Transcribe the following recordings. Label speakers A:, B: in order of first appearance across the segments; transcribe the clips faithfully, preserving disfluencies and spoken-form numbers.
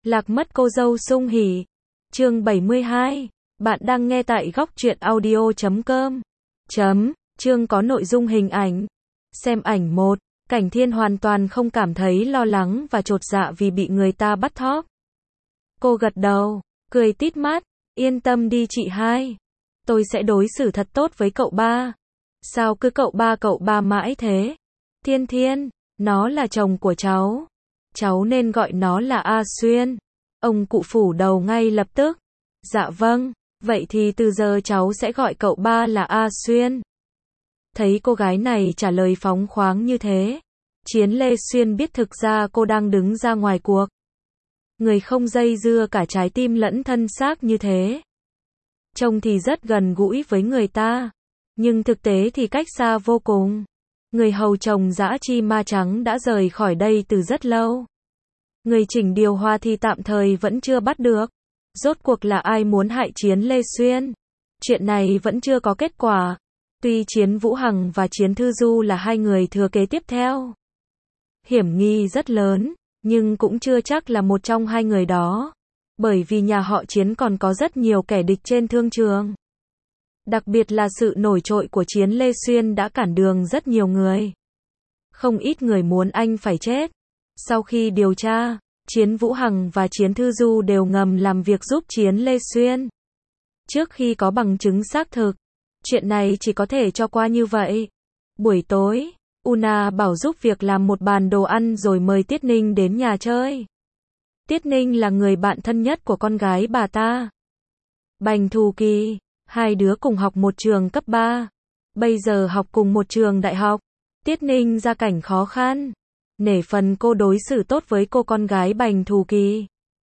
A: Lạc mất cô dâu sung hỉ. Chương bảy mươi hai. Bạn đang nghe tại góc truyện audio chấm com. Chấm, chương có nội dung hình ảnh. Xem ảnh một. Cảnh Thiên hoàn toàn không cảm thấy lo lắng và chột dạ vì bị người ta bắt thóp. Cô gật đầu, cười tít mắt. Yên tâm đi chị hai. Tôi sẽ đối xử thật tốt với cậu ba. Sao cứ cậu ba cậu ba mãi thế? Thiên Thiên, nó là chồng của cháu. Cháu nên gọi nó là A Xuyên. Ông cụ phủ đầu ngay lập tức. Dạ vâng, vậy thì từ giờ cháu sẽ gọi cậu ba là A Xuyên. Thấy cô gái này trả lời phóng khoáng như thế, Chiến Lê Xuyên biết thực ra cô đang đứng ra ngoài cuộc. Người không dây dưa cả trái tim lẫn thân xác như thế. Trông thì rất gần gũi với người ta, nhưng thực tế thì cách xa vô cùng. Người hầu chồng dã chi ma trắng đã rời khỏi đây từ rất lâu. Người chỉnh điều hòa thì tạm thời vẫn chưa bắt được. Rốt cuộc là ai muốn hại Chiến Lê Xuyên? Chuyện này vẫn chưa có kết quả. Tuy Chiến Vũ Hằng và Chiến Thư Du là hai người thừa kế tiếp theo. Hiểm nghi rất lớn, nhưng cũng chưa chắc là một trong hai người đó. Bởi vì nhà họ Chiến còn có rất nhiều kẻ địch trên thương trường. Đặc biệt là sự nổi trội của Chiến Lê Xuyên đã cản đường rất nhiều người. Không ít người muốn anh phải chết. Sau khi điều tra, Chiến Vũ Hằng và Chiến Thư Du đều ngầm làm việc giúp Chiến Lê Xuyên. Trước khi có bằng chứng xác thực, chuyện này chỉ có thể cho qua như vậy. Buổi tối, Una bảo giúp việc làm một bàn đồ ăn rồi mời Tiết Ninh đến nhà chơi. Tiết Ninh là người bạn thân nhất của con gái bà ta. Bành Thù Kỳ, hai đứa cùng học một trường cấp ba. Bây giờ học cùng một trường đại học. Tiết Ninh gia cảnh khó khăn. Nể phần cô đối xử tốt với cô con gái Bành Thù Kỳ.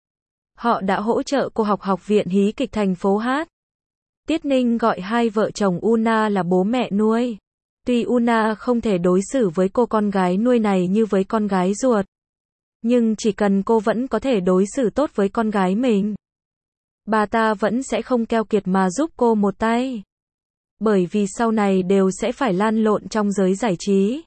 A: Họ đã hỗ trợ cô học học viện hí kịch thành phố Hát. Tiết Ninh gọi hai vợ chồng Una là bố mẹ nuôi. Tuy Una không thể đối xử với cô con gái nuôi này như với con gái ruột, nhưng chỉ cần cô vẫn có thể đối xử tốt với con gái mình, bà ta vẫn sẽ không keo kiệt mà giúp cô một tay. Bởi vì sau này đều sẽ phải lan lộn trong giới giải trí.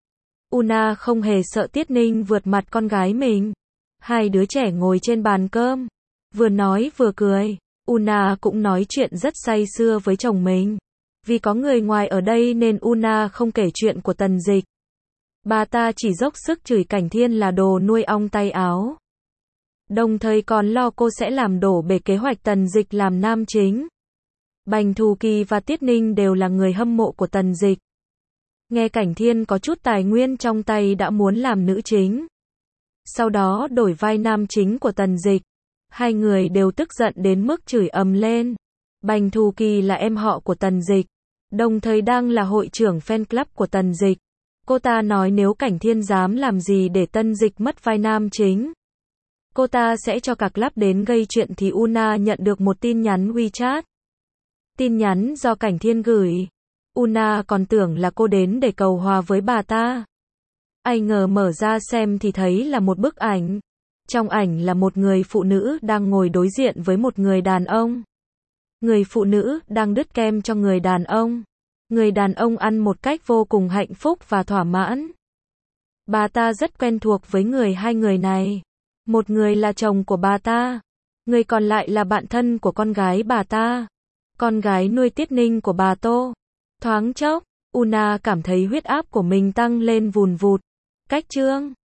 A: Una không hề sợ Tiết Ninh vượt mặt con gái mình. Hai đứa trẻ ngồi trên bàn cơm, vừa nói vừa cười. Una cũng nói chuyện rất say sưa với chồng mình. Vì có người ngoài ở đây nên Una không kể chuyện của Tần Dịch. Bà ta chỉ dốc sức chửi Cảnh Thiên là đồ nuôi ong tay áo. Đồng thời còn lo cô sẽ làm đổ bể kế hoạch Tần Dịch làm nam chính. Bành Thù Kỳ và Tiết Ninh đều là người hâm mộ của Tần Dịch. Nghe Cảnh Thiên có chút tài nguyên trong tay đã muốn làm nữ chính. Sau đó đổi vai nam chính của Tần Dịch. Hai người đều tức giận đến mức chửi ầm lên. Bành Thù Kỳ là em họ của Tần Dịch, đồng thời đang là hội trưởng fan club của Tần Dịch. Cô ta nói nếu Cảnh Thiên dám làm gì để Tần Dịch mất vai nam chính, cô ta sẽ cho cả club đến gây chuyện thì Una nhận được một tin nhắn WeChat. Tin nhắn do Cảnh Thiên gửi. Una còn tưởng là cô đến để cầu hòa với bà ta. Ai ngờ mở ra xem thì thấy là một bức ảnh. Trong ảnh là một người phụ nữ đang ngồi đối diện với một người đàn ông. Người phụ nữ đang đứt kem cho người đàn ông. Người đàn ông ăn một cách vô cùng hạnh phúc và thỏa mãn. Bà ta rất quen thuộc với người hai người này. Một người là chồng của bà ta. Người còn lại là bạn thân của con gái bà ta. Con gái nuôi Tiết Ninh của bà Tô. Thoáng chốc, Una cảm thấy huyết áp của mình tăng lên vùn vụt. Cách chương.